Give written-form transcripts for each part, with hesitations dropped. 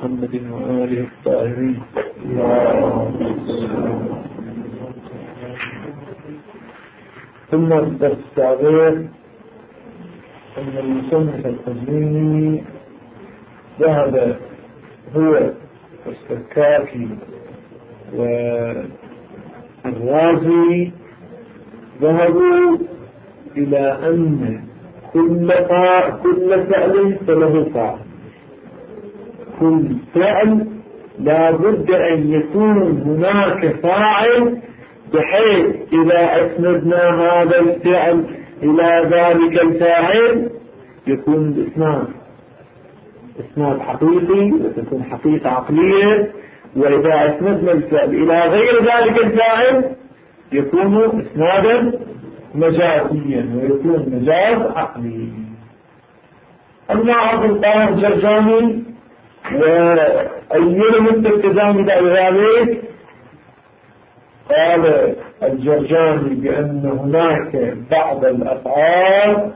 محمد وآله الطاهرين. ثم الدرس السابق أن المصنف القزويني ذهب هو والسكاكي والرازي ذهبوا إلى أن كل فعل فله فاعل، كل فعل لا بد أن يكون هناك فاعل، بحيث إذا أسندنا هذا الفعل إلى ذلك الفاعل يكون الإسناد إسناد حقيقي وتكون حقيقة عقلية، وإذا أسندنا الفعل إلى غير ذلك الفاعل يكون إسنادا مجازيا ويكون مجاز عقلي. أما عبد القاهر الجرجاني وأيهم التزام ذلك، قال الجرجاني بأن هناك بعض الأفعال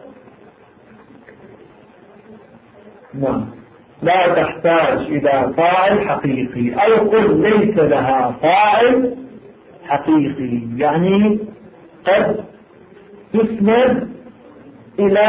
لا تحتاج إلى فاعل حقيقي، أو قل ليس لها فاعل حقيقي، يعني قد تسند إلى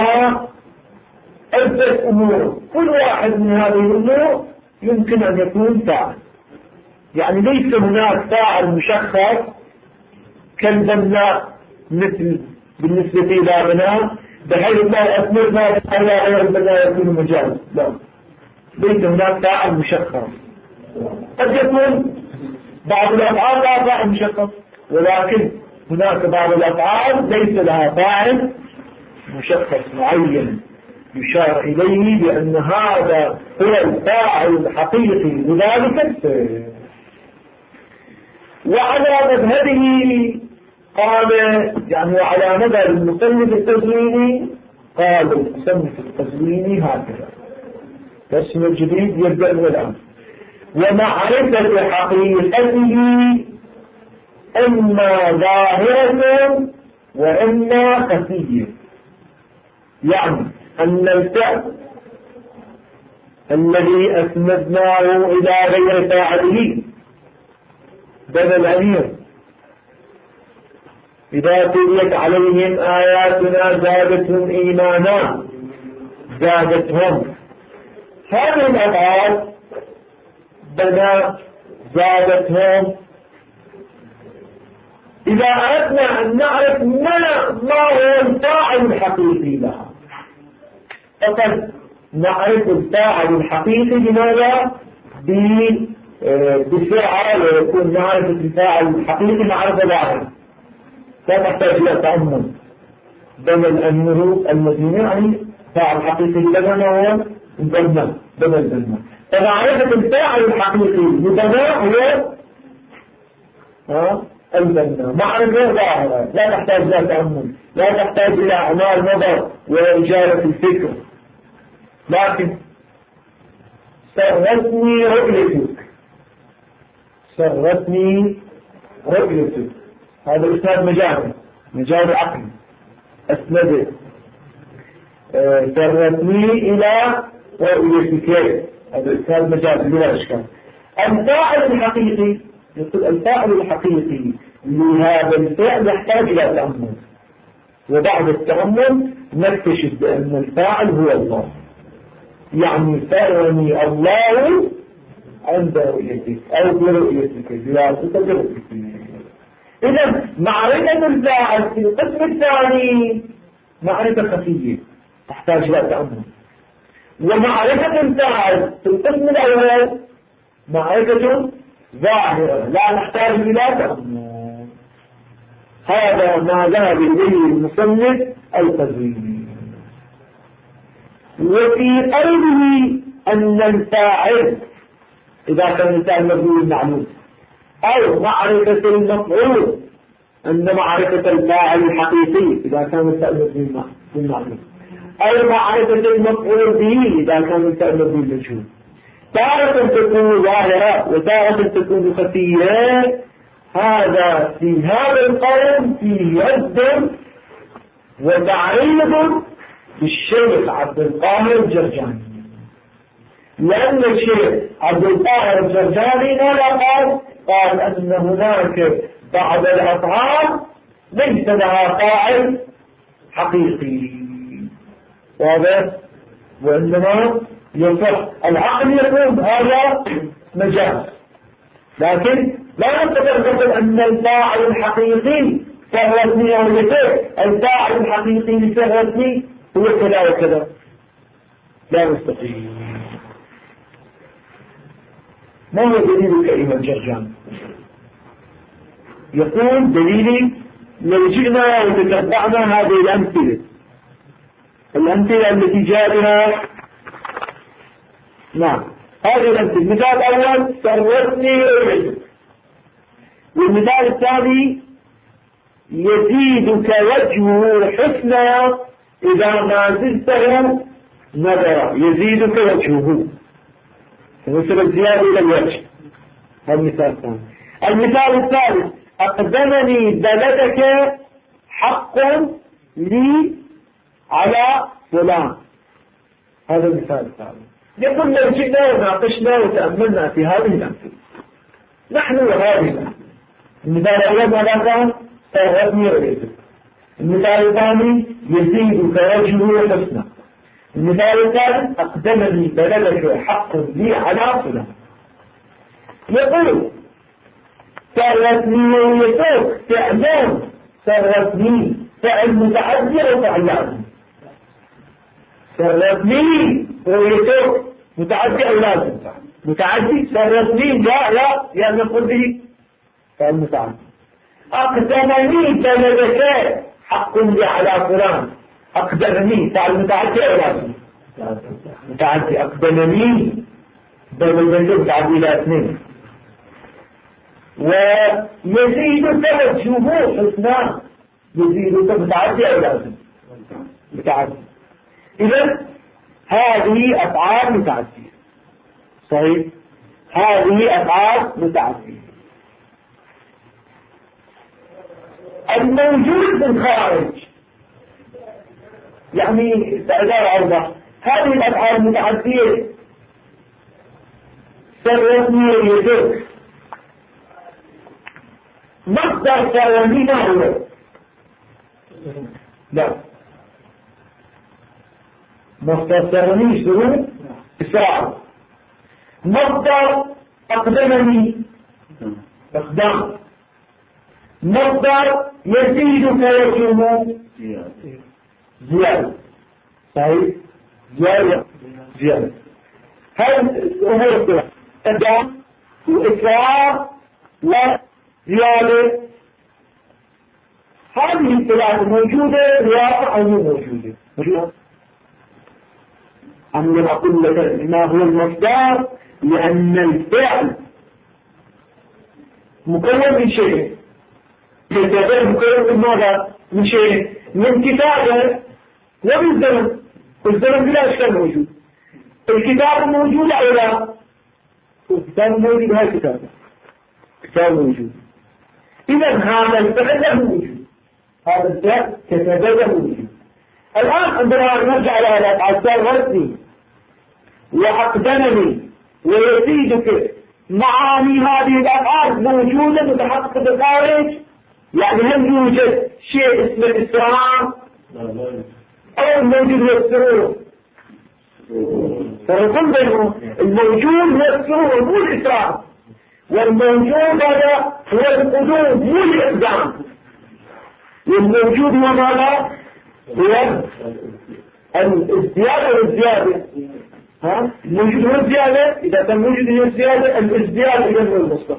عدة أمور، كل واحد من هذه الأمور يمكن أن يكون فاعل، يعني ليس هناك فاعل مشخص كالبناء مثل بالنسبة إلى بناء، بحيث لا أسندنا إلى غير البناء يكون مجاز، لا، ليس هناك فاعل مشخص. قد يكون بعض الأفعال لا فاعل مشخص، ولكن هناك بعض الأفعال ليس لها فاعل مشخص معين يشار إليه بأن هذا هو الفاعل الحقيقي لذلك الفعل. وعلى مذهبه قال، يعني وعلى مذهب المصنف القزويني، قال المصنف القزويني هكذا، الاسم الجديد يبدأ من الآن: ومعرفة حقيقته إما ظاهرة وإما خفية، يعني أن الفعل الذي أسندناه إلى غير فاعله بدل الأمير إذا تليت عليهم آياتنا زادتهم إيمانا، زادتهم، هذه الأفعال بنى زادتهم، إذا أردنا أن نعرف ما هو الفاعل الحقيقي لها، فقد نعرف الفاعل الحقيقي لماذا؟ بفعل، ويكون معرفة الفاعل الحقيقي معرفة ظاهرة لا تحتاج إلى تأمل. بدل أنه الذي يعني فاعل حقيقي لنا هو البناء، بدل البناء، فمعرفة الفاعل الحقيقي لبناء هو البناء، معرفة ظاهرة لا تحتاج إلى تأمل، لا تحتاج إلى أعمال نظر وإجابة الفكر، لكن سرتني رؤيتك، سرتني رؤيتك، هذا إسناد مجال عقلي، أسنده سرتني إلى رؤيتك، هذا إسناد مجال بلا إشكال. الفاعل الحقيقي، يقول الفاعل الحقيقي لهذا الفعل يحتاج إلى تأمل، وبعد التأمل نكتشف بأن الفاعل هو الله، يعني سرني الله عند رؤيتك أو برؤيتك، دراسة برؤيتك. إذا معرفة الفاعل في القسم الثاني معرفة خفية تحتاج إلى تأمل، ومعرفة الفاعل في القسم الأول معرفة ظاهرة لا نحتاج إلى تأمل. هذا ما ذهب إليه المصنف القزويني. وفي قلبه أن الفاعل إذا كان الفاعل مفعول معلوم، أو معرفة المفعول أن معرفة الفاعل الحقيقي إذا كان الفاعل مفعول معلوم، أو معرفة المفعول به إذا كان الفاعل مفعول مجهول، تارة تكون ظاهرة وتارة تكون خفية. هذا في هذا القول في رد وتعريض بالشيخ عبد القاهر الجرجاني، لأن الشيخ عبد القاهر الجرجاني ماذا قال أن هناك بعض الأفعال ليس لها فاعل حقيقي، واضح؟ وإنما يصح العقل يقول هذا مجاز، لكن لا نتفرق أن الفاعل الحقيقي سهرتني أو يسير، الفاعل الحقيقي لسهرتني هو كذا وكذا، لا نستطيع. ما هو دليلك أيها الجرجان؟ يقول دليلي لو جئنا وتتبعنا هذه الأمثلة التي جاء بها. نعم، هذه الأمثلة. المثال الأول سرتني ويعجبك، والمثال الثاني يزيدك وجهه حسنا إذا ما زدته نظرا، يزيدك وجهه فنسب الزيادة إلى الوجه. هذا المثال الثاني. المثال الثالث أقدمني بلدك حق لي على فلان، هذا المثال الثالث. يقول لو جئنا وناقشنا وتأملنا في هذه الأمثلة نحن وهذه الأمثلة، المثال الأول ماذا كان؟ سرتني ويعجبك. المثال الثاني يزيدك وجهه حسنا. المثال الثالث أقدمني بلدك حق لي على فلان. يقول سرتني ويعجبك فعلان، سرتني فعل متعدي أو فعل لازم؟ سرتني ويعجبك متعدي أو لازم؟ متعدي. سرتني لا يعني نقول به فعل متعدي. أقدمني بلدك حق لي على فلان، أقدمني فعل متعدي أو لازم؟ متعدي. أقدمني بلدك متعدي إلى اثنين. ويزيدك وجهه حسنا، يزيدك متعدي أو لازم؟ متعدي. إذن هذه أفعال متعدية، صحيح؟ هذه أفعال متعدية. الموجود في الخارج يعني بعبارة أوضح، هذه الأفعال المتعدية سرتني ويعجبك مصدر سرني ما هو؟ لا، مصدر سرني شروط إسراع. مصدر أقدمني إقدام. مصدر يزيدك وجهه زيادة، صحيح؟ زيادة. هذه الأمور الثلاث إقدام وإسراع وزيادة. هذه الثلاث موجودة رياضة أو مو موجودة؟ موجودة. أنا أقول لك ما هو المصدر، لأن الفعل مكون من شيء، الفعل مكون من ماذا؟ من شيء، من كتابة ومن زمن. والزمن بلا أشكال موجود. الكتابة موجودة أو لا؟ الكتابة موجودة، هاي الكتابة كتاب موجود. إذا هذا الفعل له وجود، هذا الفعل كتاب له وجود. الآن عندما نرجع إلى الأفعال سرتني وأقدمني ويزيدك، معاني هذه الأفعال موجودة متحققة بالخارج، يعني هل يوجد شيء اسمه الإسراع أو الموجود هو السرور؟ فرقم بينهم، الموجود هو السرور مو الإسراع، والموجود هذا هو القدوم مو الإقدام. والموجود هو ماذا؟ هو الازدياد والزيادة. الموجود هو الزيادة، إذا كان موجود هو الزيادة، الازدياد إذا هو المصدر.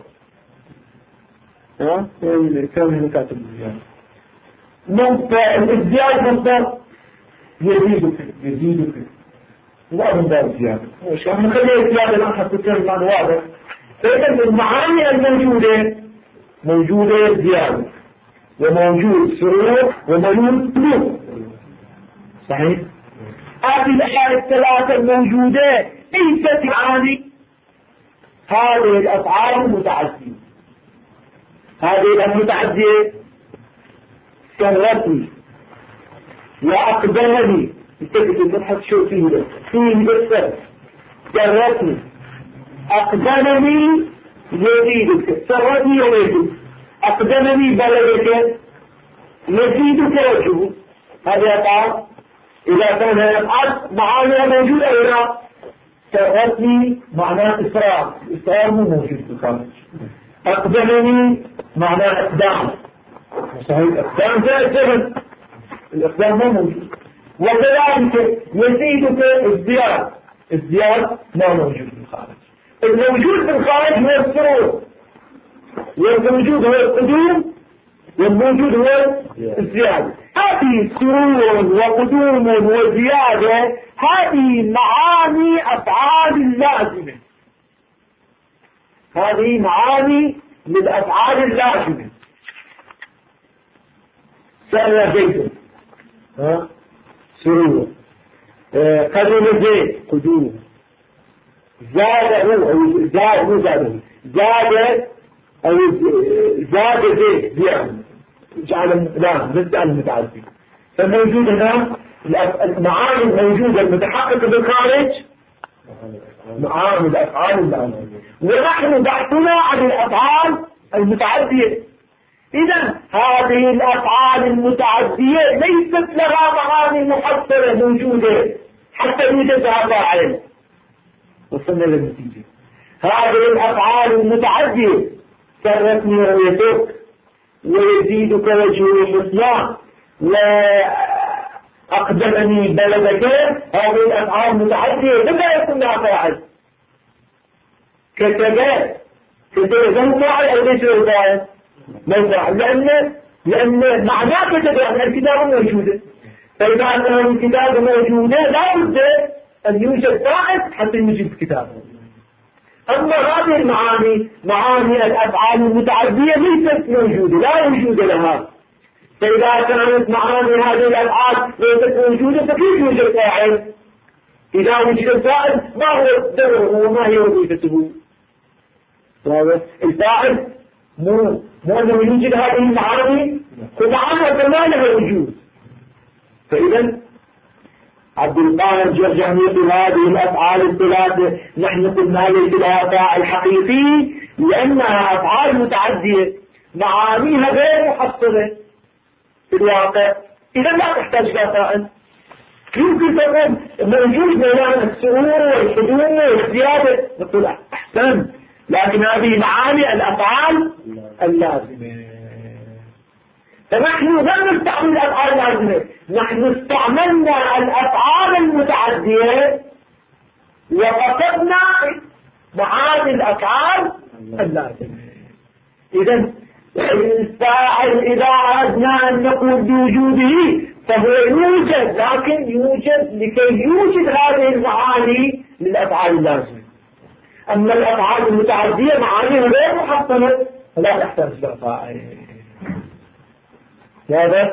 كم هنا كاتب الزيادة؟ الازدياد مصدر يزيدك لا من باب الزيادة. مش احنا نخلي الزيادة الآن حتى تصير المعنى واضح. فإذا المعاني الموجودة موجودة زيادة، وموجود سرور، وموجود قلوب، صحيح؟ هذه الأشياء الثلاثة الموجودة ليست معاني. هذه الأفعال المتعدية، هذه المتعدية سرتني وأقدمني. انتبه المبحث شو فيه ده؟ فيه السر سرتني، أقدمني يزيدك، سرتني ويزيدك، أقدمني بلدك يزيدك وجهه. هذا يقع إذا كان الأرض معانيها موجودة هنا. سرتني معناه إصرار، إصرار مو موجود في الخارج. أقدمني معناه إقدام، صحيح إقدام زي الزمن، الإقدام مو موجود. وكذلك يزيدك ازدياد، ازدياد ما موجود في الخارج. الموجود في الخارج هو السرور، والموجود هو القدوم، والموجود هو الزيادة. هذه سرور وقدوم وزيادة هذه معاني أفعال لازمة، هذه معاني للأفعال اللازمة. سأل زيد سرور، قدم زيد قدوم، زاده أو زاده أو زاد زيد زيادة، جعل المقدام ضد المتعدي. فالموجود هنا المعاني الموجودة المتحققة بالخارج معاني الأفعال اللازمة، ونحن بحثنا عن الأفعال المتعدية. إذا هذه الأفعال المتعدية ليست لها معاني محصلة موجودة حتى يوجدها فاعل. وصلنا للنتيجة، هذه الأفعال المتعدية سرتني رؤيتك ويزيدك وجه الحسنى وأقدمني بلدك، هذه الأفعال المتعدية لما يكون لها فاعل؟ كتبت كتبت فاعل أو ليس فاعل؟ لأن معناه كتب أن الكتاب موجودة، فإذا أن الكتاب موجودة لا بد أن يوجد فاعل حتى يوجد الكتاب. أما هذه المعاني معاني الأفعال المتعدية ليست موجودة، لا وجود لها. فإذا كانت معاني هذه الأفعال ليست موجودة فكيف يوجد فاعل؟ إذا وجد فاعل ما هو دوره وما هي وظيفته؟ الفاعل مو أنه يوجد هذه المعاني، فمعنى ما لها وجود. فإذا عبد القاهر الجرجاني يقول هذه الأفعال الثلاثة نحن قلنا ليس لها فاعل حقيقي لأنها أفعال متعدية معانيها غير محصلة في الواقع، إذا لا تحتاج إلى فاعل. يمكن تقول موجود بيننا السرور والحدوم والزيادة، نقول أحسن، لكن هذه معاني الأفعال اللازمة. فنحن لم نستعمل الأفعال اللازمة، نحن استعملنا الأفعال المتعدية وفقدنا معاني الأفعال اللازمة. إذن الفاعل إذا أردنا أن نقول بوجوده فهو يوجد، لكن يوجد لكي يوجد هذه المعاني للأفعال اللازمة. أما الأفعال المتعدية معانيها غير محصلة فلا تحتاج إلى فاعل. هذا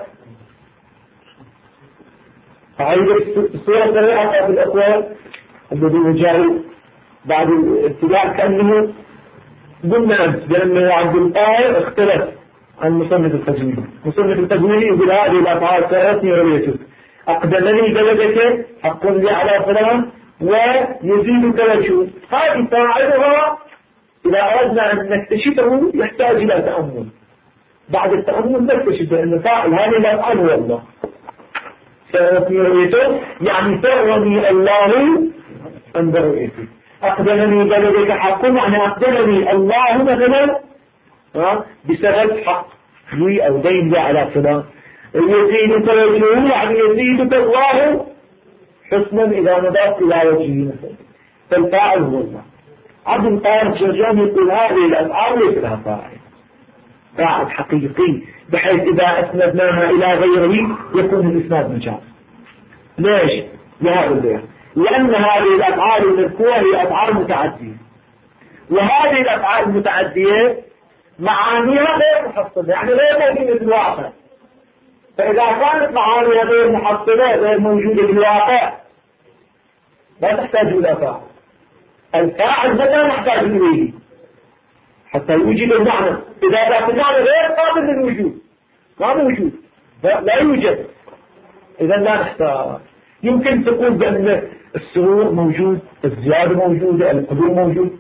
أعيد الصورة السريعة في الأقوال الذي يجاوب بعد الابتداء كأنه قلنا أمس بأنه عبد القاهر اختلف عن مصنف التجويد. مصنف التجويد يقول هذه الأفعال سرتني رؤيتك، أقدمني بلدك، حق لي على فلان، ويزيدك وجهه. هذه فاعلها إذا أردنا أن نكتشفه يحتاج إلى تأمل. بعد التأمل نكتشف أن فاعل هذه الأفعال هو الله. سرتني رؤيتك يعني سرني الله عند رؤيتك. أقدمني بلدك حق يعني أقدمني الله مثلا بسبب حق لي أو دين لي على فلان. يزيدك وجهه يعني يزيدك الله حسنا إذا نظرت إلى وجهه مثلا، فالفاعل هو الله. عبد القاهر الجرجاني يقول هذه الأفعال ليس لها فاعل، فاعل حقيقي بحيث إذا أسندناها إلى غيره يكون الإسناد مجاز. ليش؟ لهذا البيان، لأن هذه الأفعال المذكورة هي أفعال متعدية، وهذه الأفعال المتعدية معانيها غير محصلة، يعني غير موجودة في الواقع. فإذا كانت معانيها غير محصلة غير موجودة في الواقع لا تحتاج إلى فاعل. الفاعل متى نحتاج إليه؟ حتى يوجد المعنى. إذا كان المعنى غير قابل للوجود ما موجود لا يوجد، إذا لا نحتاج. يمكن تقول بأن السرور موجود، الزيادة موجودة، القدوم موجود.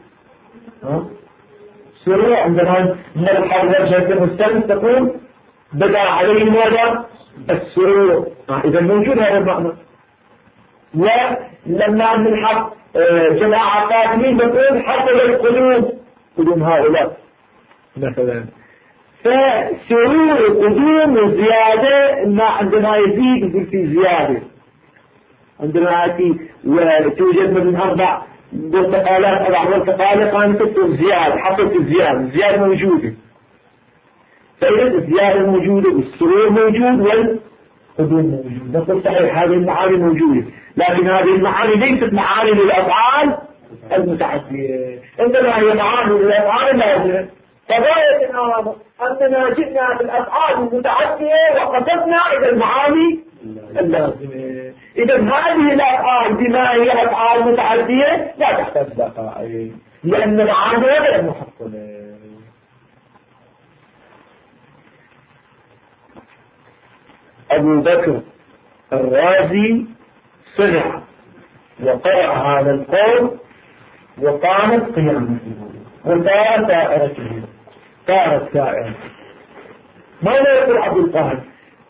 السرور عندما نلحظ وجهة المستمع تقول بدأ عليه ماذا؟ السرور. إذا موجود هذا المعنى. ولما نلحظ جماعة قادمين نقول حصل القدوم، قدوم هؤلاء مثلا. فسرور قدوم وزيادة ما عندما يزيد يقول في زيادة، عندما يأتي وتوجد من أربع برتقالات أو أربع برتقالات كانت تكون زيادة، حصلت الزيادة موجودة. فإذا الزيادة موجودة والسرور موجود والقدوم موجود. نقول صحيح هذه المعاني موجودة، لكن هذه المعاني ليست معاني للأفعال المتعدية، إنما هي معاني للأفعال اللازمة. فغاية أننا جئنا بالأفعال المتعدية وقصدنا إلى المعاني اللازمة. إذا هذه الأفعال بما هي أفعال متعدية لا تحتاج دقائق، لأن المعاني غير محصلة. أبو بكر الرازي سمع وقرأ هذا القول وقامت قيامته وصارت سائرته، صارت سائرة. ماذا يقول عبد القاهر؟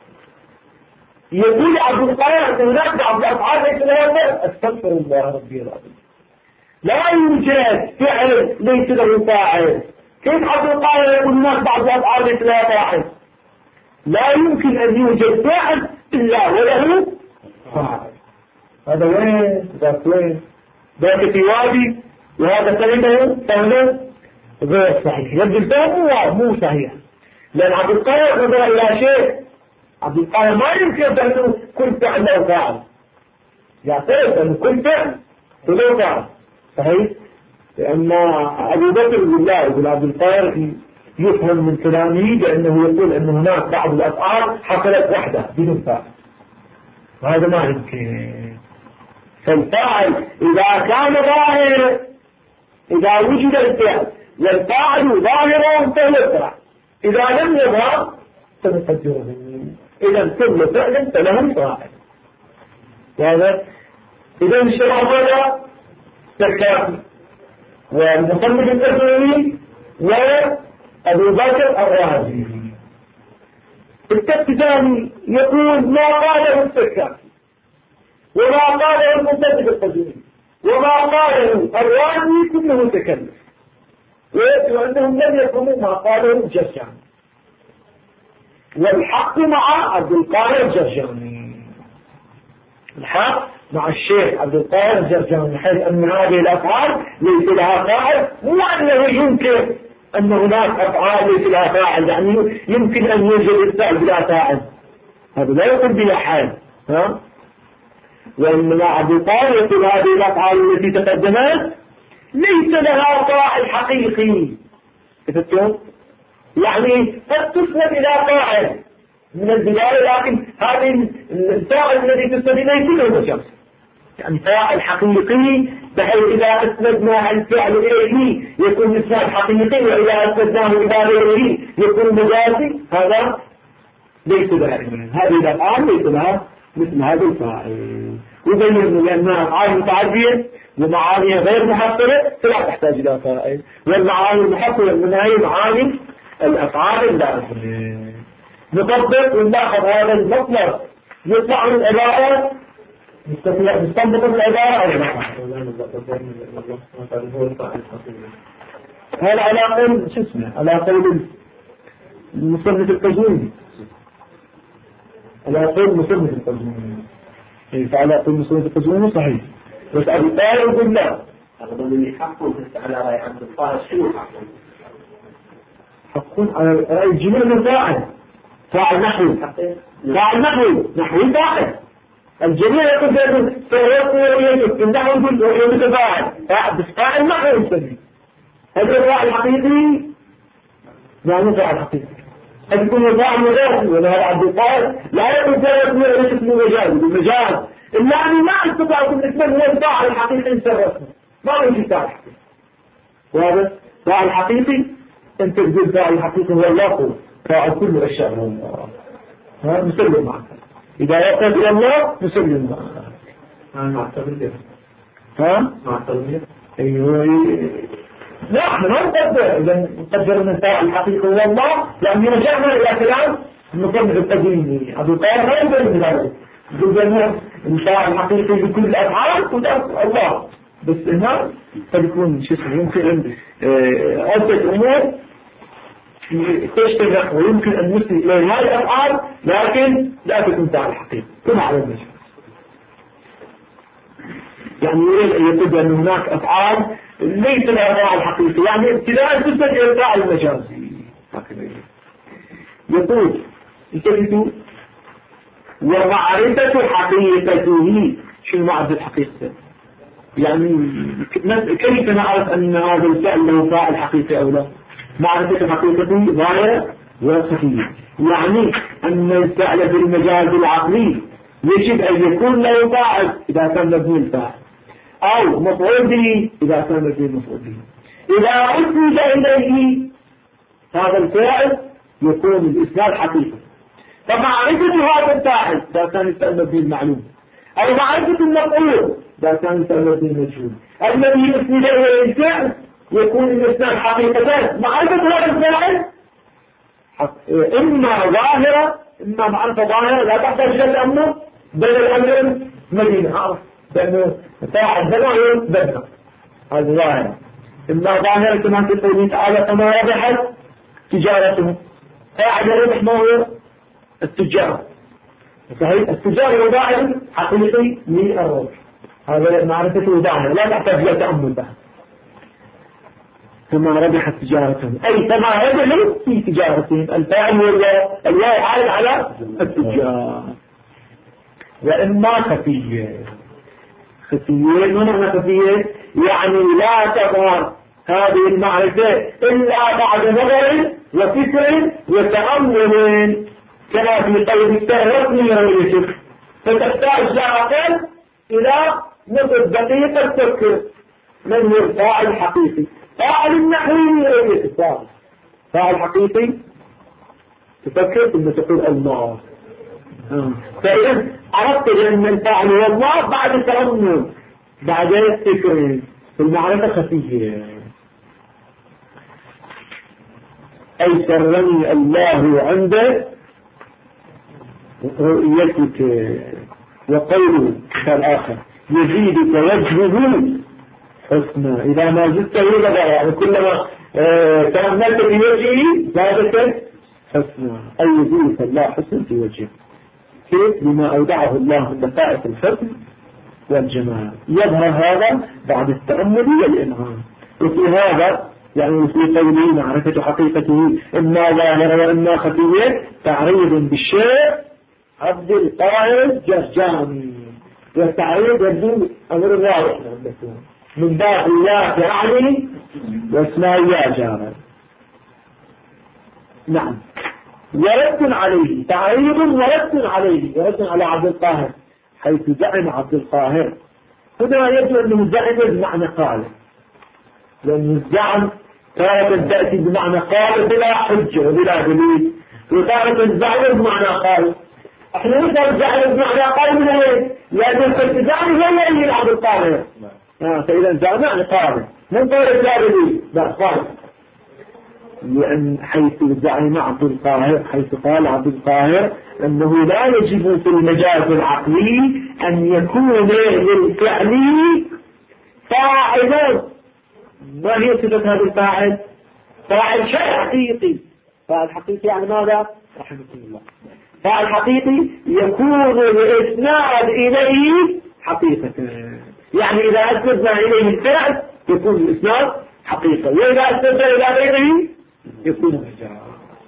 يقول عبد القاهر أن هناك بعض الأفعال ليس لها فعل. استغفر الله ربي العظيم، لا يوجد فعل ليس له فاعل. كيف عبد القاهر يقول هناك بعض الأفعال ليس لها فاعل؟ لا يمكن أن يوجد فعل إلا وله فاعل. هذا وين؟ ذاك وين؟ ذاك في وادي وهذا كلمة غير صحيح. يبدو الفهم مو صحيح، لأن عبد القاهر نظر إلى شيء. عبد القاهر ما يمكن أنه كل فعل له فاعل، يعترف أن كل فعل له فاعل صحيح. لأن أبو بكر يقول عبد القاهر يفهم من كلامه بأنه يقول أن هناك بعض الأفعال حصلت وحدة بدون فاعل، وهذا ما يمكن. فالفاعل إذا كان ظاهر، إذا وجد الفعل والفاعل ظاهر فهو الفاعل، إذا لم يظهر فنقدره. إذا كل فعل فله فاعل. وهذا إذا الشرع هذا سكاكي والمصنف التسويري وأبو بكر الرازي. الكتاب الثاني يقول ما قاله السكاكي وما قاله المصنف التسويري وما قاله الرازي كله تكلف، ويجب أنهم لم يفهموا ما قاله الجرجاني. والحق مع عبد القاهر الجرجاني، الحق مع الشيخ عبد القاهر الجرجاني، حيث أن هذه الأفعال ليس لها فاعل، مو أنه يمكن أن هناك أفعال ليس لها فاعل، يعني يمكن أن يوجد الفعل بلا فاعل، هذا لا يقول بلا حال. وإنما عبد القاهر يقول هذه الأفعال التي تقدمت ليس لها فاعل حقيقي. كتبتم؟ يعني قد تسند إلى فاعل من البداية، لكن هذه الفاعل الذي تسند إليه كله مجاز، يعني فاعل حقيقي، بحيث إذا أسندنا الفعل إليه يكون إسناد حقيقي، وإذا أسندناه إلى غيره يكون مجازي. هذا ليس ذلك. هذه الأفعال ليس لها مثل هذا الفاعل. وبين لأنها أفعال متعدية ومعانيها غير محصلة فلا تحتاج إلى فاعل، والمعاني المحصلة من هي معاني الأفعال اللازمة. نطبق ونلاحظ هذا المطلب يطلع من العبارة، نستنبط من العبارة أو لا؟ هذا على قول شو اسمه، على قول المصنف القزويني، على قول المصنف القزويني. فعلى قول المصنف القزويني صحيح، بس أبو طالب يقول لا. أقول لي حقه على رأي عبد القاهر. شو حقه؟ حق على رأي الجميع من فاعل نحوي، فاعل نحوي فاعل. الجميع يقول سيكون النحو يقول متفاعل، بس فاعل نحوي يسميه. هل هو فاعل حقيقي؟ يعني فاعل حقيقي. هل يكون فاعل مجازي؟ ولا عبد القاهر لا يقول سيكون اسمه مجاز، إلا أني ما أستطيع أن اسمه هو الفاعل الحقيقي الرسمي، ما يوجد فاعل حقيقي. وهذا فاعل حقيقي، أنت تقول فاعل حقيقي هو الله، فاعل كل الأشياء هو الله. نسلم معك إذا وقف إلى الله، نسلم معك. أنا أعتبر ها؟ ايوه لا احنا ما نقدر اذا نقدر ان الفاعل الحقيقي هو الله، لان رجعنا الى كلام المصنف القديم عبد القاهر ما يقدر من ذلك يقول بأنه الفاعل الحقيقي لكل الافعال الله، بس هنا قد يكون شو اسمه يمكن عدة امور تشتبه ويمكن ان نسي الى هذه الافعال لكن لا تكون فاعل حقيقي كما علمنا. يعني يريد ان يقول بان هناك افعال ليس لها فاعل حقيقي، يعني ابتداء تثبت الى الفاعل المجازي. يقول انتبهوا ومعرفة حقيقته. شو معرفة حقيقته؟ يعني كيف نعرف ان هذا الفعل له فاعل حقيقي او لا؟ معرفة حقيقته ظاهرة وخفية، يعني ان الفعل في المجاز العقلي يجب ان يكون له فاعل اذا كان مبني الفاعل، او مفعول به اذا كان مبني المفعول به. اذا أسند اليه هذا الفاعل يكون الاسناد حقيقي. فمعرفة هذا الفاعل اذا كان الفعل مبني المعلوم، او معرفة المفعول اذا كان الفعل مبني المجهول، الذي يسند اليه الفعل يكون الاسناد حقيقتان. معرفة هذا الفاعل اما ظاهرة اما معرفة ظاهرة لا تحتاج الى تأمل بين الامر مدينة، عرف لانه فاعل ظاهر بدنا هذا ظاهرة، اما ظاهرة كما في قوله تعالى كما ربحت تجارته. فاعل ربح ما هو التجارة، صحيح التجارة وظاهر حقيقي للربح، هذا معرفته ظاهرة لا تحتاج الى تأمل بها. كما ربحت تجارتهم أي كما ربحوا في تجارتهم، الفاعل والواو عائد على التجار. وإما خفية. خفية ما معنى خفية؟ يعني لا تظهر هذه المعرفة إلا بعد نظر وفكر وتأمل، كما في قول التهربني رؤيتك، فتحتاج لاحقا إلى نظر دقيقة تفكر من هو الفاعل الحقيقي. فاعل النحوي رؤية فاعل حقيقي تفكر ثم تقول الله. فإذا عرفت أن الفاعل هو الله بعد تأمل بعد فكر في المعرفة خفية. أي سرني الله عنده رؤيتك. وقوله كالآخر يزيدك وجهه حسنا، إذا ما زدت يبقى يعني كلما تأملت في وجهه زادت حسنا، أي يزيدك الله حسن في وجهه. كيف؟ بما أودعه الله من دقائق الحسن والجمال. يظهر هذا بعد التأمل والإنعام. وفي هذا يعني في قوله معرفة حقيقته إما ظاهرة وإما خفية تعريض بالشيء عبد القاهر جرجاني، والتعريض يبدو أمر واضح من باب الله يعني واسماء يا جارة. نعم. ورد عليه تعريض ورد عليه، ورد على عبد القاهر حيث زعم عبد القاهر. هنا يبدو أنه زعم بمعنى قال، لأن الزعم تارة تأتي بمعنى قال بلا حجة وبلا دليل، وتارة الزعم بمعنى قال. احنا نقدر الزعم بمعنى قال من ايه؟ لأن الزعم هو اللي عبد القاهر. فإذا الزعم يعني قال من قول الزعم لا قال، لأن حيث زعم عبد القاهر حيث قال عبد القاهر أنه لا يجب في المجاز العقلي أن يكون للفعل فاعلا. ما هي صفة هذا الفاعل؟ فاعل شيء حقيقي. فاعل حقيقي يعني ماذا؟ رحمة الله. فاعل حقيقي يكون الإسناد إليه حقيقة، يعني إذا أسندنا إليه الفعل يكون الإسناد حقيقة، وإذا أسندنا إلى غيره يكون مجاز.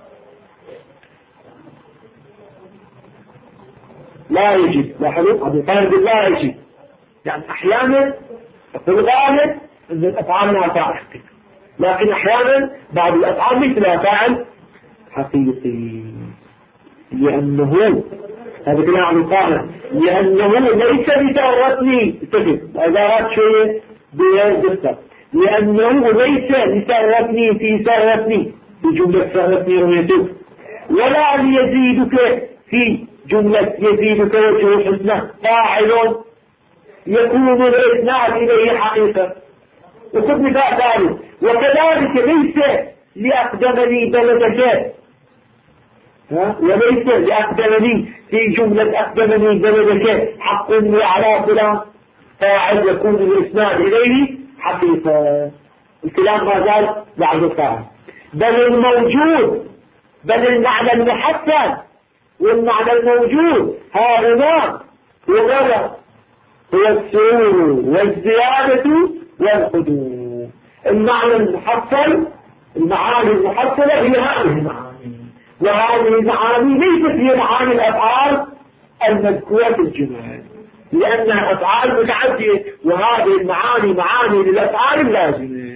لا يجب، لاحظوا عبد القاهر لا يجب، يعني أحيانا في الغالب أن الأفعال لها فاعل حقيقي، لكن أحيانا بعض الأفعال مثلها فاعل حقيقي، لأنه هذا كلام عبد القاهر لأنه ليس بتأرتني اتفق أدارات شوية بيزدك، لأنه ليس لتأرتني في تأرتني في جملة تأرتني رؤيتك، ولا ليزيدك في جملة يزيدك وجه الحسنى فاعل، يكون الإسناد إليه حقيقة. وخذ مثال ثالث: وكذلك ليس لأقدمني بلدك، وليس لأقدمني في جملة أقدمني بلدك حق على فلان فاعل يكون الإسناد إليه حقيقة. الكلام ما زال بعد الفاعل، بل الموجود، بل المعنى المحسن والمعنى الموجود ها هنا وغيره هو السرور والزيادة والقدوم. المعنى المحصل، المعاني المحصلة هي هذه المعاني، وهذه المعاني ليست هي معاني الأفعال المذكورة في الجمل، لأنها أفعال متعدية، وهذه المعاني معاني للأفعال اللازمة.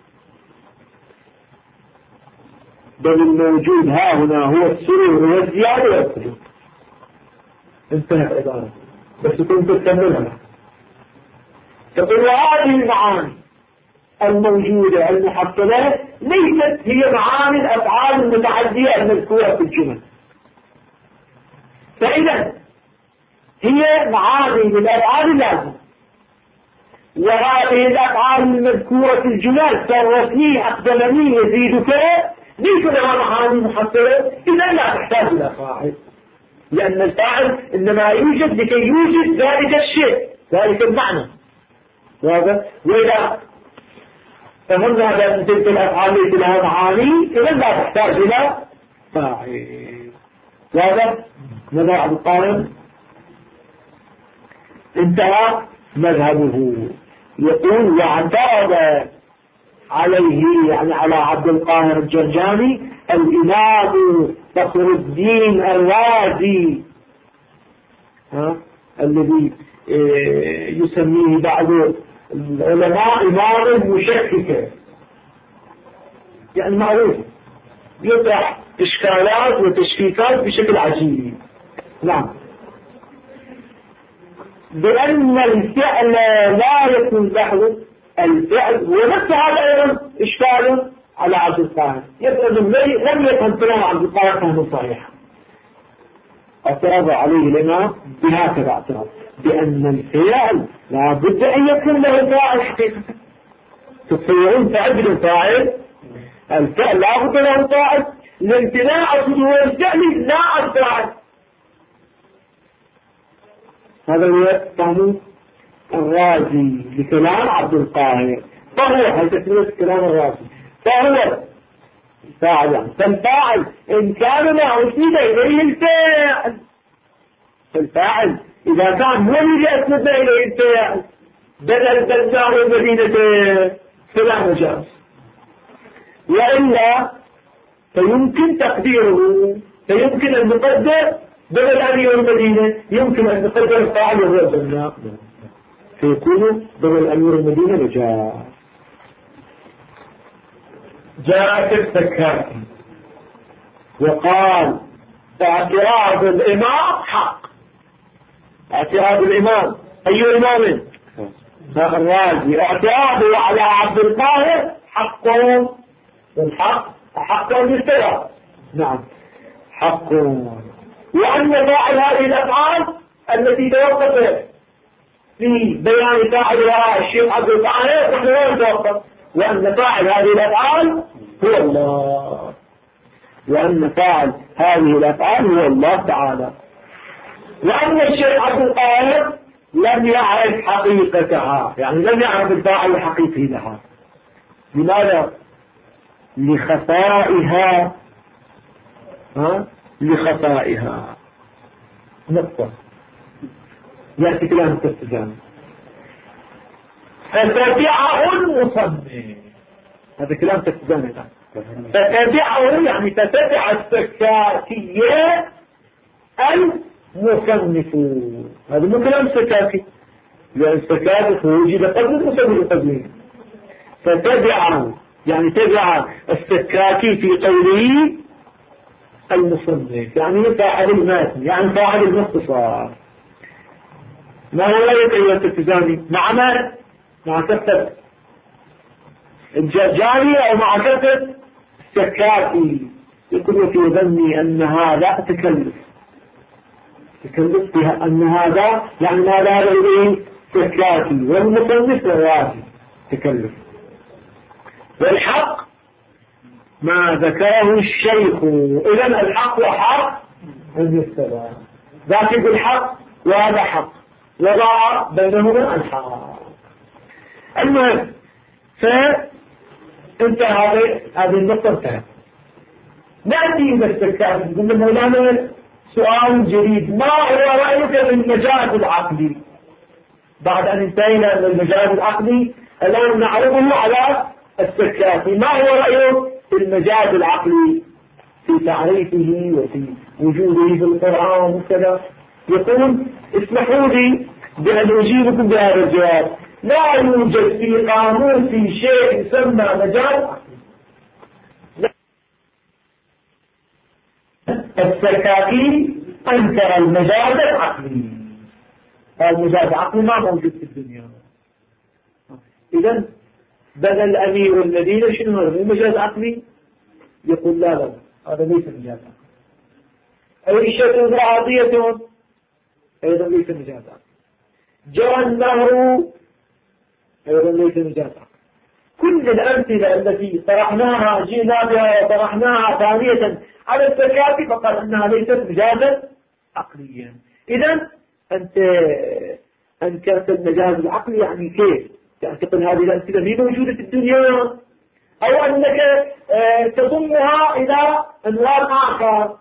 بل الموجود ها هنا هو السرور والزيادة والقدوم. انتهت العبارة، بس كنت تكملها. تقول وهذه المعاني الموجودة المحصلة ليست هي معاني الأفعال المتعدية المذكورة في الجمل، فإذا هي معاني للأفعال اللازمة، وهذه الأفعال المذكورة في الجمل كالرسمي أقدمني يزيدك ليس لها معاني محصلة، إذا لا تحتاج إلى فاعل، لأن الفاعل إنما يوجد لكي يوجد ذلك الشيء، ذلك المعنى. وإذا فهمنا بأن تلك الأفعال ليس لها معاني إذا لا تحتاج إلى فاعل. واضح؟ ماذا عبد القائم؟ انتهى مذهبه. يقول واعترض عليه، يعني على عبد القاهر الجرجاني، الإمام فخر الدين الرازي الذي يسميه بعض العلماء إمام مشككة، يعني معروف يطرح إشكالات وتشكيكات بشكل عجيب. نعم، بأن الفعل لا يكون له الفعل، ونفس هذا أيضا إشكال على عبد القاهر. يبدو لم يفهم كلام عبد القاهر فهمه صحيح. اعترض عليه لنا بهكذا اعتراض، بأن الفعل لا بد أن يكون له فاعل حقيقة. تتصورون فعل بدون فاعل؟ الفعل لا بد له فاعل، الامتناع هو الفعل لا الفاعل. هذا هو فهم الرازي لكلام عبد القاهر. فهو هل تسمية كلام الرازي، فهو فاعل، يعني فالفاعل إن كان ما أسند إليه الفاعل، فالفاعل إذا كان هو الذي أسند إليه الفاعل بدل بلدان المدينة فلا مجاز، وإلا فيمكن تقديره، فيمكن أن نقدر بدل أمير المدينة يمكن أن نقدر الفاعل وهو البناء، فيكون بدل أمير المدينة مجاز. جاءت السكاكي وقال اعتراض الإمام حق. اعتراض الإمام أي إمام؟ الرازي. اعتراضه على عبد القاهر حق، والحق حق بالاستواء. نعم حق، وأن فاعل هذه الأفعال التي توقفت في بيان فاعلها الشيخ عبد القاهر نحن لا نتوقف، وأن فاعل هذه الأفعال هو الله، وأن فاعل هذه الأفعال هو الله تعالى، وأن الشيخ عبد القاهر لم يعرف حقيقتها، يعني لم يعرف الفاعل الحقيقي لها. لماذا؟ لخفائها، لخفائها. نقطة يأتي كلام التفسير فتبعه المصنف، هذا كلام تفسير. فتبعه يعني تتبع السكاكية المصنف، هذا مو كلام السكاكي، لأن السكاكي وجد قبل المصنف قبله. فتبعه يعني تبع السكاكي في قوله المصنف، يعني فاعل المتن، يعني فاعل المختصر. ما هو رأيك أيها التلفزيوني؟ مع من؟ مع كفة الجرجاني أو مع كفة السكاكي؟ يقول في ظني أن هذا تكلف فيها، أن هذا يعني ما ذهب إليه السكاتي والمصنف الرازي تكلف. والحق ما ذكره الشيخ. إذن الحق وحق المستوى، ذاك بالحق وهذا حق، وضع بينهما الحق. المهم فانت هذه النقطة انتهت. نأتي إلى السكاتي. قلنا مولانا سؤال جديد، ما هو رأيك بالمجاز العقلي؟ بعد أن انتهينا من المجاز العقلي الآن نعرضه على السكاتي. ما هو رأيك بالمجاز العقلي في تعريفه وفي وجوده في القرآن وكذا؟ يقول اسمحوا لي بأن أجيبكم بهذا الجواب. لا يوجد في قانون في شيء يسمى مجاز عقلي. السكاكي أنكر المجاز العقلي. المجاز العقلي ما موجود في الدنيا. إذن بنى الأمير المدينة شنو هذا؟ مجاز عقلي؟ يقول لا لا هذا ليس مجاز عقلي. عيشة راضية أيضا ليس مجاز عقلي. جرى النهر أيضا ليس مجاز عقلي. كل الأمثلة التي طرحناها جينا بها وطرحناها ثانية على السكاتي فقال أنها ليست مجازا عقليا. إذن أنت أنكرت المجاز العقلي، يعني كيف؟ تعتقد هذه الأمثلة هي موجودة في الدنيا أو أنك تضمها إلى عنوان آخر؟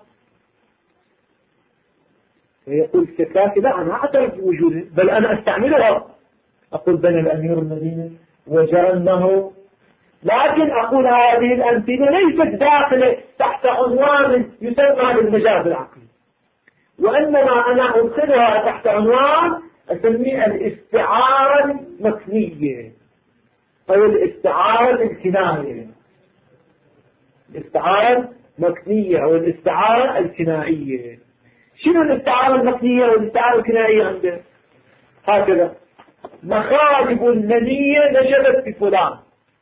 فيقول السكاتي لا أنا أعترف بوجودها بل أنا أستعملها. أقول بنى الأمير المدينة وجرى النهر، لكن أقول هذه الأمثلة ليست داخلة تحت عنوان يسمى بالمجاز العقلي، وإنما أنا أدخلها تحت عنوان أسميه الاستعارة المكنية أو الاستعارة الكنائية. الاستعارة المكنية أو الاستعارة الكنائية. شنو الاستعارة المكنية والاستعارة الكنائية عنده؟ هكذا: مخالب المنية نشبت بفلان،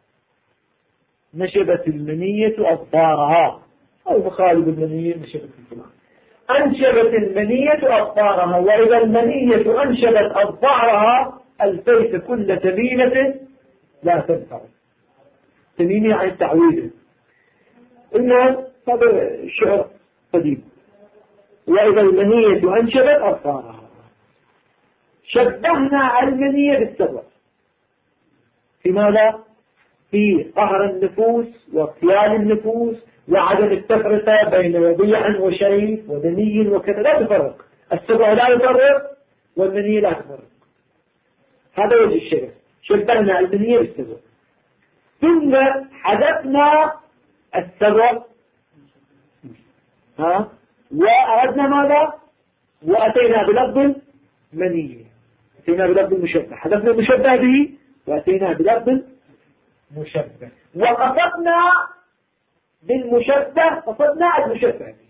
نشبت المنية أظفارها، أو مخالب المنية نشبت بفلان. أنشبت المنية أظفارها، وإذا المنية أنشبت أظفارها ألفيت كل تميمة لا تنفع. تميمة عن التعويذ. إنه هذا شعر قديم. وإذا المنية أنشبت أظفارها. شبهنا المنية بالسبع. في ماذا؟ في قهر النفوس واغتيال النفوس وعدم التفرقة بين وضيع وشريف ودني وكذا. لا تفرق. السبع لا يفرق والمنية لا تفرق. هذا وجه الشبه. شبهنا المنية بالسبع، ثم حدثنا السبع وأردنا ماذا؟ وأتينا بلفظ منية، أتينا بلفظ مشبه، حدثنا المشبه به وأتينا بلفظ مشبه، وقصدنا بالمشبه قصدنا المشبه به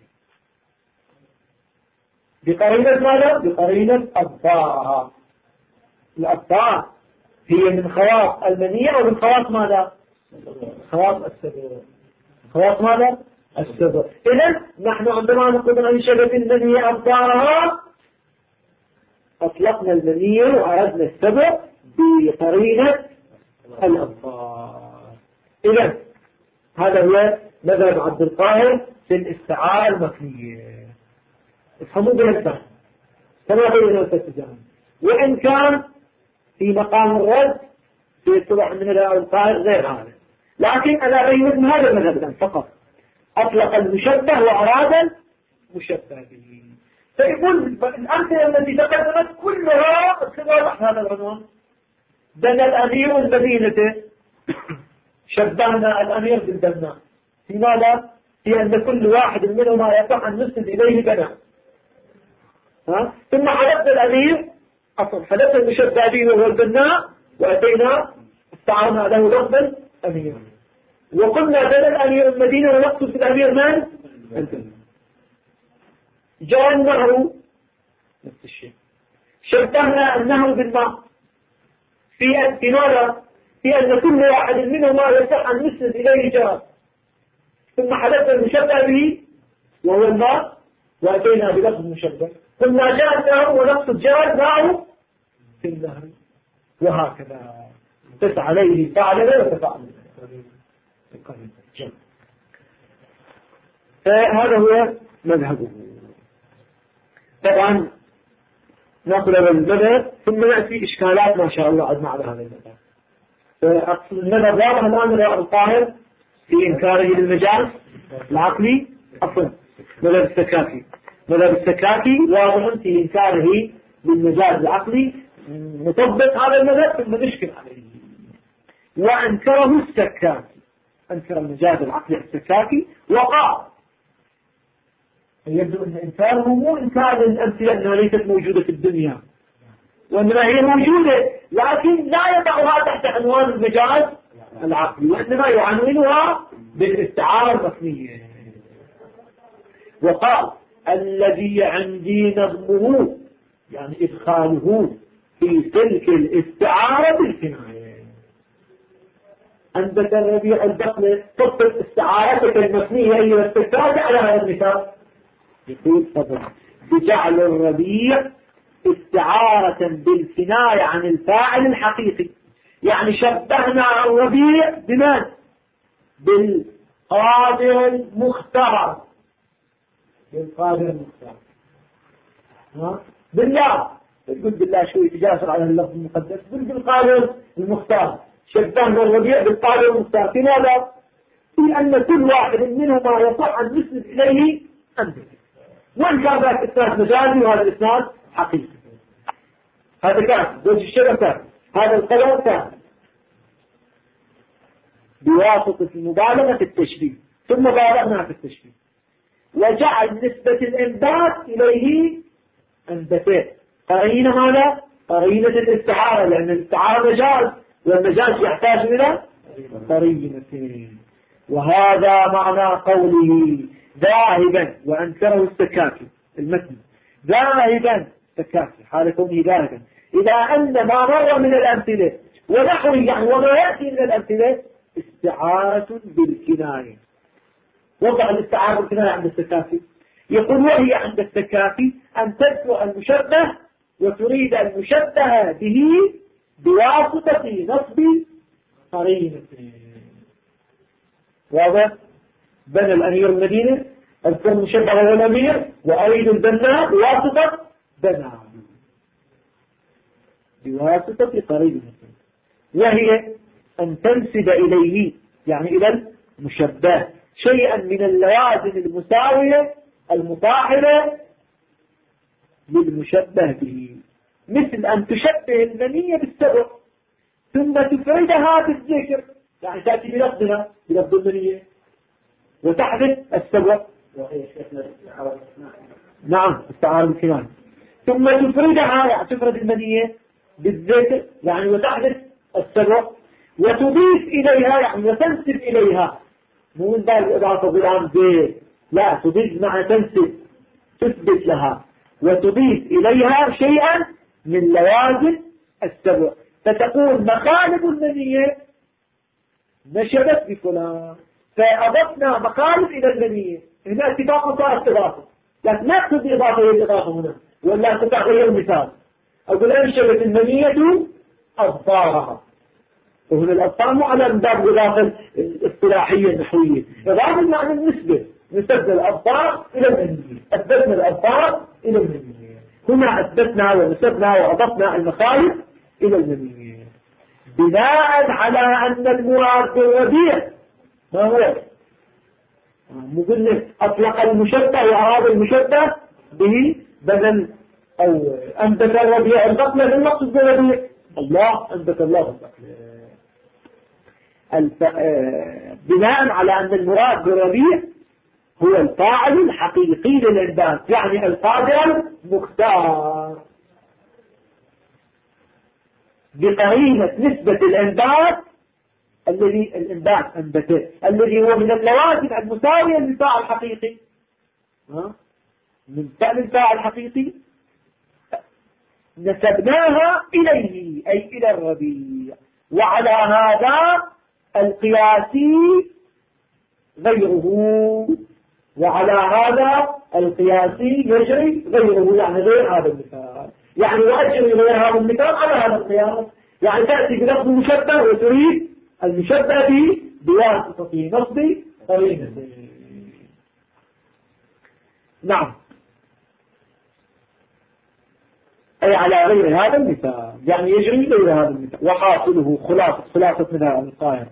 بقرينة ماذا؟ بقرينة أظفارها. الأظفار هي من خواص المنية ومن خواص ماذا؟ خواص السبع. خواص ماذا؟ السبع. إذن نحن عندما نقول عن شبه المنية أظفارها أطلقنا المنية وأردنا السبع بقرينة الأظفار. إذن هذا هو مذهب عبد القاهر في الاستعارة المكنية. افهموا بهالفهم كما بينا التسجيل. وإن كان في مقام الرد سيطلع من القاهر غير هذا، لكن أنا أريد من هذا المذهب فقط. أطلق المشبه وأراد المشبه به. فيقول الأمثلة التي تقدمت كلها تضع هذا العنوان. بنى الأمير المدينة، شبهنا الأمير بالبناء. في ماذا؟ في أن كل واحد منهما يقع أن نسند إليه بناء. ثم حدث الأمير أصلا حدث المشبه به وهو البناء، وأتينا استعارنا له لفظ أمير، وقلنا بنى الأمير المدينة ونقصد في الأمير من؟ البناء. جاء النهر نفس الشيء، شبهنا النهر بالماء في ماذا؟ في أن كل واحد منهما يصح أن نسند إليه جار، ثم حدث المشبه به وهو الماء وأتينا بلفظ المشبه. قلنا جاء النهر ونقصد جار معه في النهر. وهكذا تسعى عليه فعل وتفعل. فهذا هو مذهبه. طبعا نقل المذهب ثم نأتي إشكالات ما شاء الله أجمع على هذا المذهب. فأقصد المذهب واضح الآن القاهر في إنكاره للمجاز العقلي. عفوا مذهب السكاكي. مذهب السكاكي واضح في إنكاره للمجاز العقلي، نطبق هذا المذهب ثم نشكل عليه. وأنكره السكاكي، أنكر المجاز العقلي السكاكي وقال يبدو أن إنكاره مو إنكار الأمثلة أنها ليست موجودة في الدنيا، وإنما هي موجودة لكن لا يضعها تحت عنوان المجاز العقلي، وإنما يعنونها بالاستعارة المثنية. وقال الذي عندي نظمه يعني إدخاله في سلك الاستعارة بالكناية. عندك الربيع البقلة تطلق استعارتك المثنية أيها السكاكي على هذا المثال. يقول فضل بجعل الربيع استعارة بالكناية عن الفاعل الحقيقي، يعني شبهنا الربيع بمن؟ بالقادر المختار. بالقادر المختار بالله. تقول بالله شوي تجاسر على اللفظ المقدس، قل بالقادر المختار. شبهنا الربيع بالقادر المختار. لماذا؟ لأن كل واحد منهما يصح أن نسند إليه أنت، وإن كان ذاك إسناد مجازي وهذا الإسناد حقيقي. هذا كان وجه الشبه كان، هذا القدر كان بواسطة المبالغة في التشبيه، ثم بالغنا في التشبيه وجعل نسبة الإنبات إليه أنبتين. قرينة هذا قرينة الاستعارة، لأن الاستعارة مجاز والمجاز يحتاج إلى قرينتين. وهذا معنى قوله ذاهبا، وأنكره السكاكي المتن ذاهبا السكاكي حال كونه ذاهبا إلى أن ما مر من الأمثلة ونحوه يعني وما يأتي من الأمثلة استعارة بالكناية. وضع الاستعارة بالكناية عند السكاكي. يقول وهي عند السكاكي أن تدفع المشبه وتريد المشبه به بواسطة نصب قرينة. واضح؟ بنى الأمير المدينة، أذكر مشبه الأمير وأريد البناء بواسطة بنى، بواسطة قرينة، وهي أن تنسب إليه يعني إلى المشبه شيئا من اللوازم المساوية المطاحنة للمشبه به، مثل أن تشبه المنية بالسبب ثم تفردها بالذكر، يعني تأتي بلفظها بلفظ المنية وتحدث السبب. نعم استعارة بالكناية. ثم تفردها يعني تفرد المنية بالذكر يعني وتحدث السبب، وتضيف إليها يعني وتنسب إليها، مو من باب الإضافة بالعام زيت، لا تضيف مع تنسب تثبت لها وتضيف إليها شيئا من لوازم السبع، فتقول مخالب المنية نشبت بفلان فأضفنا مخالب إلى المنية. هنا اتفاق صار اتفاق، لكن ما أقصد إضافة الإضافة هنا ولا تتغير المثال. أقول أنشبت المنية أظفارها، وهنا الأظفار مو على باب الإضافة الاصطلاحية النحوية، إضافة معنى النسبة، نسبة الأظفار إلى المنية، أثبتنا الأظفار إلى المنية. هنا أثبتنا ونسبنا وأضفنا المخالف إلى المنية بناء على أن المراد بالربيع ما هو؟ مقول أطلق المشبه وأراد المشبه به بدل أو أنبت الربيع البقلة في المقصد بالربيع الله أنبت الله بناء على أن المراد بالربيع هو الفاعل الحقيقي للإنبات، يعني القادر مختار بقرينة نسبة الإنبات الذي الإنبات أنبته الذي هو من اللوازم المساوية للفاعل الحقيقي. من فعل الفاعل الحقيقي نسبناها إليه أي إلى الربيع، وعلى هذا القياسي غيره، وعلى هذا القياسي يجري غيره، يعني غير هذا المثال، يعني وأجري غير هذا المثال على هذا القياس، يعني تأتي بلفظ مشبه وتريد المشبه به بواسطة نصب قرينة. نعم، أي على غير هذا المثال، يعني يجري غير هذا المثال. وحاصله خلاصة مذهب القاهرة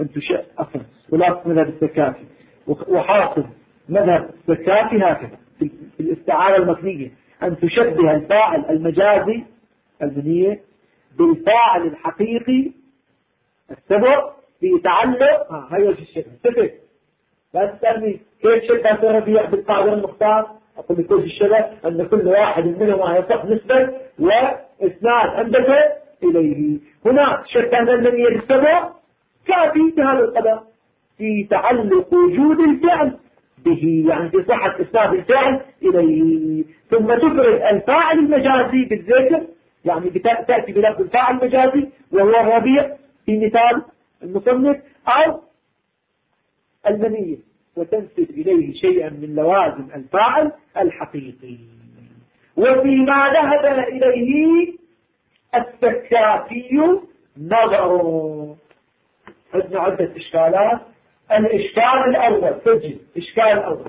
خلاصة مذهب السكاكي، وحاصل مذهب السكاكي هكذا في الاستعارة المكنية، أن تشبه الفاعل المجازي المنية بالفاعل الحقيقي السبب في تعلق. هاي وجه الشبه. اتفق. لا تسألني كيف شبه الربيع بالقاعدة المختار. أقول لك وجه الشبه أن كل واحد منهما يصح نسبة وإسناد عندك إليه. هناك شبهنا المنية بالسبب كافي بهذا القدر في تعلق وجود الفعل به، يعني في صحة إسناد الفعل إليه. ثم تفرد الفاعل المجازي بالذكر، يعني تأتي بلفظ الفاعل المجازي وهو الربيع في مثال المصنف، أو المنية، وتنسب إليه شيئا من لوازم الفاعل الحقيقي. وفيما ذهب إليه السكاكي نظر. عندنا عدة إشكالات. الإشكال الأول، سجل إشكال الأول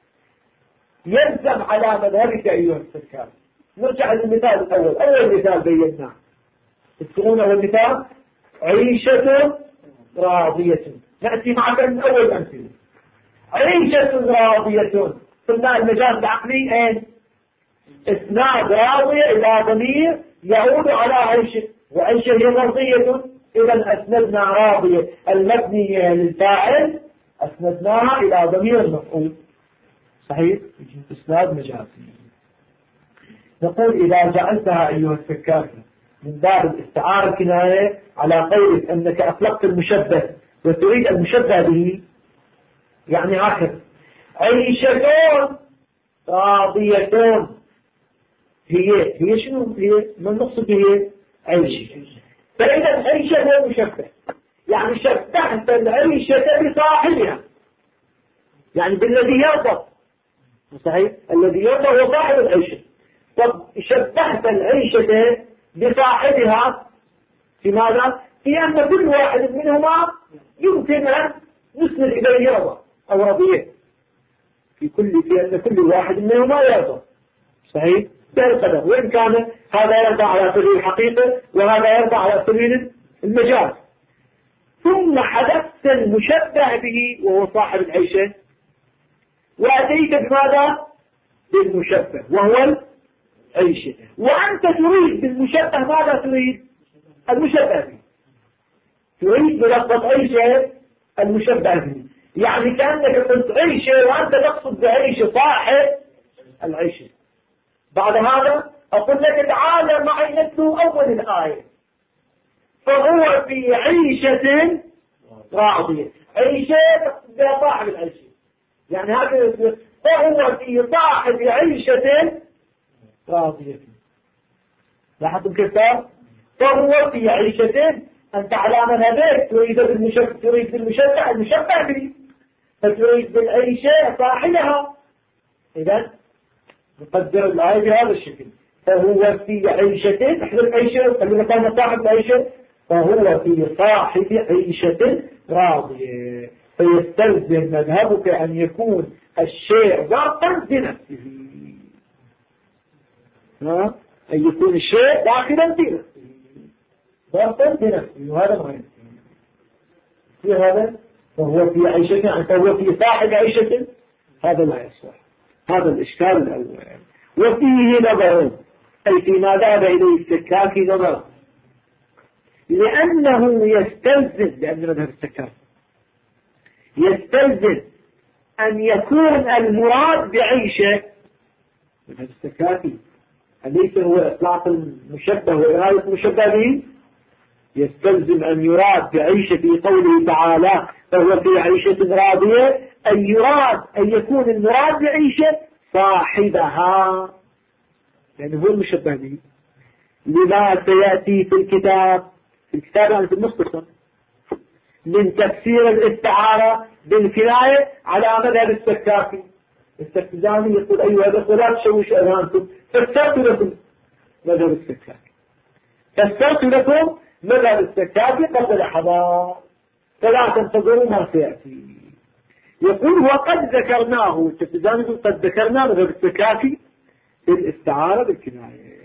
يلزم على مذهبك أيها السكاكي. نرجع للمثال الأول. أول مثال بيناه تذكرون أول مثال عيشة راضية. نأتي معك من أول أمثلة. عيشة راضية، قلنا المجال العقلي أين؟ إسناد راضية إلى ضمير يعود على عيشة، وعيشة هي مرضية. إذا أسندنا راضية المبنية للفاعل أسندناها إلى ضمير المفعول. صحيح؟ إسناد مجازي. نقول إذا جعلتها أيها السكاكي من باب الاستعارة الكناية على قولك أنك أطلقت المشبه وتريد المشبه به، يعني هكذا عيشتون راضيتون، هي شنو؟ هي ما المقصود به؟ عيشة. فإذا العيشة هو مشبه، يعني شبهت العيشة بصاحبها، يعني بالذي يرضى. صحيح؟ الذي يرضى هو صاحب العيشة. طب شبهت العيشة بصاحبها في ماذا؟ في أن كل واحد منهما يمكن أن نسند إليه يرضى أو رضيه، في أن كل واحد منهما يرضى. صحيح؟ بالقدر، وإن كان هذا يرضى على سبيل الحقيقة وهذا يرضى على سبيل المجاز. ثم حدثت المشبه به وهو صاحب العيشة، وأتيت بماذا؟ بالمشبه وهو العيشة. وأنت تريد بالمشبه ماذا تريد؟ المشبه به. تريد بلفظ عيشة المشبه به، يعني كأنك قلت عيشة وأنت تقصد بعيشة صاحب العيشة. بعد هذا أقول لك تعال معي نتلو أول الآية. فهو في عيشة راضية. عيشة تقصد صاحب العيشة، يعني هذا فهو في صاحب عيشة راضية. لاحظتم كيف؟ فهو في عيشة، أنت على مذهبك تريد بالمشبه المشبه به، فتريد بالعيشة صاحبها. إذن نقدر الآية بهذا الشكل. فهو في عيشة، احذر العيشة اللي كان صاحب العيشة، فهو في صاحب عيشة راضية. فيستلزم مذهبك أن يكون الشيء ضابطا بنفسه، أن يكون الشيء داخلا بنفسه ضابطا بنفسه، وهذا مهم في هذا. فهو في عيشة، يعني فهو في صاحب عيشة، هذا لا يصح. هذا الإشكال الأول. وفيه نظر، أي فيما ذهب إليه السكاكي نظر، لأنه يستلزم، لأن مذهب السكاكي يستلزم أن يكون المراد بعيشة. مذهب السكاكي أليس هو إطلاق المشبه وإرادة المشبه به؟ يستلزم أن يراد بعيشة في قوله تعالى فهو في عيشة راضية، أن يراد أن يكون المراد بعيشة صاحبها، يعني هو المشبه به. لما سيأتي في الكتاب يعني في المختصر من تفسير الاستعارة بالكناية على مذهب السكاكي. السكزاني يقول أيها الأخوة لا تشوشوا أذهانكم، فسرت لكم مذهب السكاكي، فسرت لكم مذهب السكاكي قبل لحظات، فلا تنتظروا ما سيأتي. يقول وقد ذكرناه، تقول قد ذكرنا مذهب السكاكي في الاستعارة بالكناية،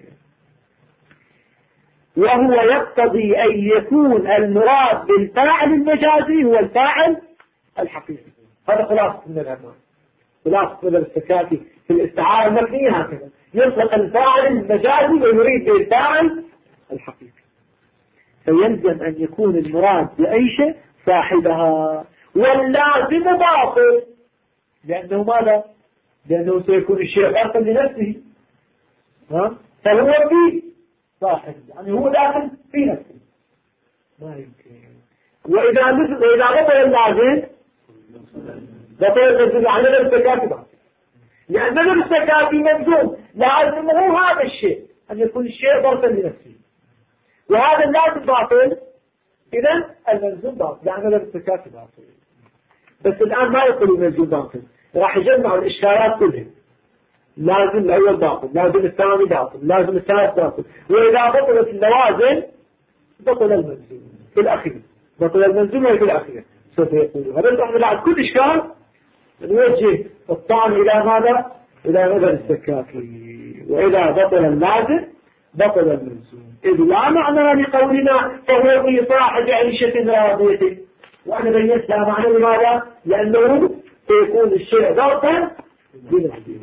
وهو يقتضي أن يكون المراد بالفاعل المجازي هو الفاعل الحقيقي. هذا خلاصة المذهب، خلاصة مذهب السكاكي في الاستعارة المبنية هكذا، يطلق الفاعل المجازي ويريد به الفاعل الحقيقي، فيلزم أن يكون المراد بأي شيء صاحبها، واللازم باطل، لأنه ماذا؟ لأنه سيكون الشيء غرقا لنفسه، فهو في صاحب، يعني هو داخل في نفسه، ما يمكن. وإذا بطل اللازم بطل اللازم عن السكاكي باطل، لأن السكاكي ملزوم لازمه هذا الشيء أن يكون الشيء غرقا لنفسه، وهذا اللازم باطل، إذا الملزوم باطل، لأن السكاكي باطل. بس الآن ما يقول الملزوم باطل، راح يجمع الإشكالات كلها، لازم الأول باطل، لازم الثاني باطل، لازم الثالث باطل، وإذا بطلت اللوازم بطل الملزوم في الأخير، بطل الملزوم في الأخير سوف يقول. هذا نحن بعد كل إشكال نوجه الطعن إلى ماذا؟ إلى مذهب السكاكي. وإذا بطل اللازم بطل الملزوم، إذ لا معنى لقولنا فهو في صاحب عيشة راضية، وأنا بينت لها معنى لماذا؟ لأنه سيكون الشيء ضرطا بنفسه.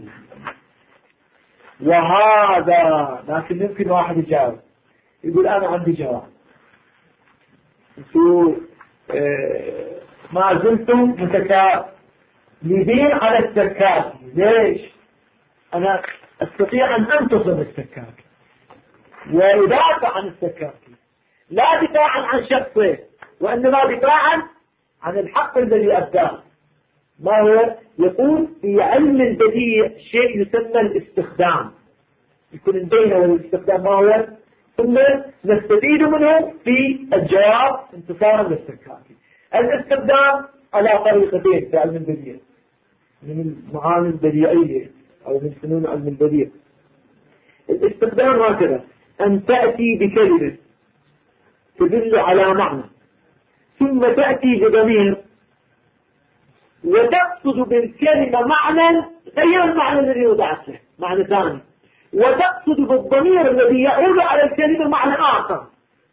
وهذا لكن يمكن واحد يجاوب يقول أنا عندي جواب، انتوا ما زلتم متكالبين على السكاكي، ليش؟ أنا أستطيع أن أنتصر السكاكي وأدافع عن السكاكي، لا دفاعا عن شخصه، وإنما دفاعا عن الحق الذي أبداه. ما هو؟ يقول في علم البديع شيء يسمى الاستخدام، يكون بينه والاستخدام ما هو؟ ثم نستفيد منه في الجواب انتصارا للسكاكي. الاستخدام على طريقتين في علم البديع، من المعاني البديعية أو من فنون علم البديع. الاستخدام هكذا: أن تأتي بكلمة تدل على معنى، ثم تأتي بضمير وتقصد بالكلمة معنى غير المعنى الذي وضعت له، معنى ثاني، وتقصد بالضمير الذي يعود على الكلمة معنى آخر.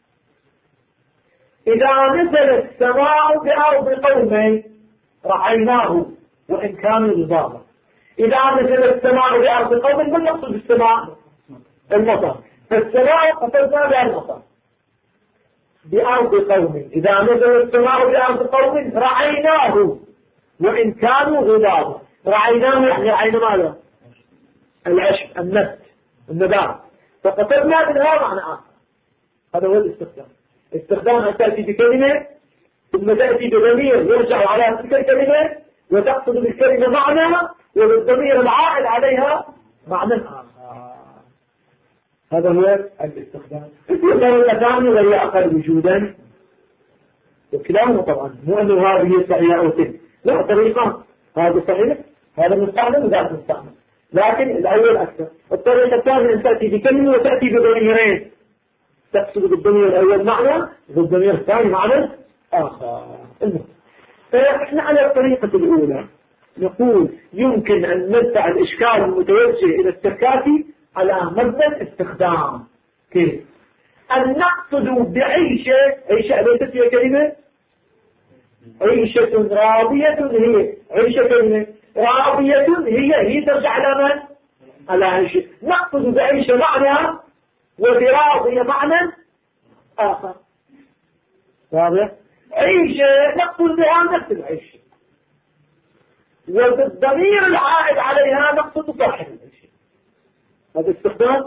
إذا نزل السماء بأرض قوم رعيناه وإن كانوا ضبابا. إذا نزل السماء بأرض قوم من يقصد بالسماء؟ المطر، فالسماء قصدنا بها المطر بأرض قوم. إذا نزل السماء بأرض قوم رعيناه وإن كانوا غضابا. رعيناه يعني رعينا ماذا؟ العشب، النبات، فقصدنا منها معنى آخر. هذا هو الاستخدام. استخدام أن تأتي بكلمة ثم تأتي بضمير يرجع على تلك الكلمة وتقصد بالكلمة معنى وبالضمير العائد عليها معنى آخر. هذا هو الاستخدام. الطريقة الثانية وهي أقل وجودا، وكلاهما طبعا مو أنه هذه صحيحة أو تلك، لا، طريقة هذا صحيح هذا مستعمل وذاك مستعمل، لكن الأول أكثر. الطريقة الثانية أن تأتي بكلمة وتأتي بضميرين، تقصد بالضمير الأول معنى والضمير الثاني معنى آخر. فإحنا على الطريقة الأولى نقول يمكن أن ندفع الإشكال المتوجه إلى السكاكي على مبنى الاستخدام. كيف؟ أن نقصد بعيشة، عيشة ليست هي كلمة، عيشة راضية هي عيشة كلمة، راضية هي ترجع على من؟ على عيشة. نقصد بعيشة معنى وفي راضية معنى آخر. واضح؟ عيشة نقصد بها نفس العيشة، وبالضمير العائد عليها نقصد صاحب العيشة. هذا استخدام.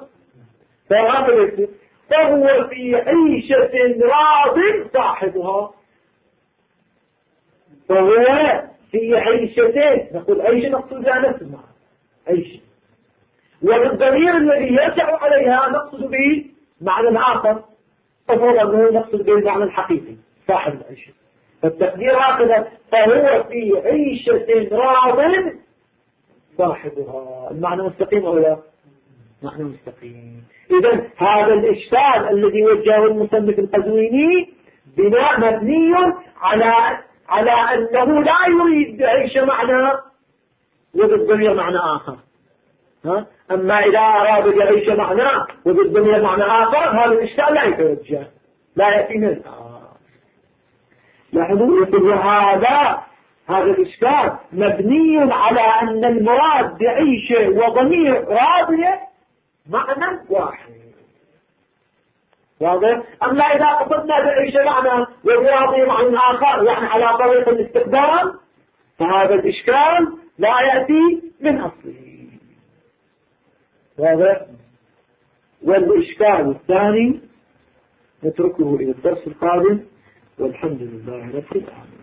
فهو في عيشة راض صاحبها، فهو في عيشتين، نقول عيشة نقصد بها نفس المعنى عيشة، وبالضمير الذي يرجع عليها نقصد به معنى آخر، فهو أنه نقصد به المعنى الحقيقي صاحب العيشة. فالتقدير هكذا: فهو في عيشة راض صاحبها. المعنى مستقيم أو لا؟ معنى مستقيم. إذن هذا الإشكال الذي وجهه المصنف القزويني بناء مبني على أنه لا يريد بعيش معنى وبالدنيا معنى آخر. أما إذا أراد بعيش معنى وبالدنيا معنى آخر هذا الإشكال لا يتوجه، لا يأتي منه. لاحظوا يقول هذا الإشكال مبني على أن المراد بعيشه وضمير راضية معنى واحد. واضح؟ أما إذا قصدنا بعيشه معنى وراضية معنى آخر يعني على طريق الاستخدام فهذا الإشكال لا يأتي من أصله. واضح؟ والإشكال الثاني نتركه إلى الدرس القادم والحمد لله رب العالمين.